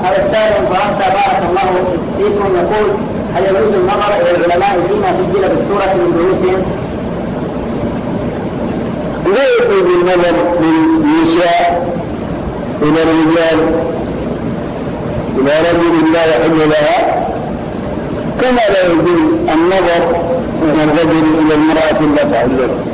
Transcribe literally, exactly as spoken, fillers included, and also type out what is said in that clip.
هذا السائل من فرنسا بارك الله فيكم يقول: هل يجوز النظر إلى العلماء فيما سجل بالسورة من دروسهم؟ لا يجوز النظر للنساء إلى الرجال إلى رجل لا يحل لها، كما لا يجوز النظر من الرجل إلى المرأة لا تحل له.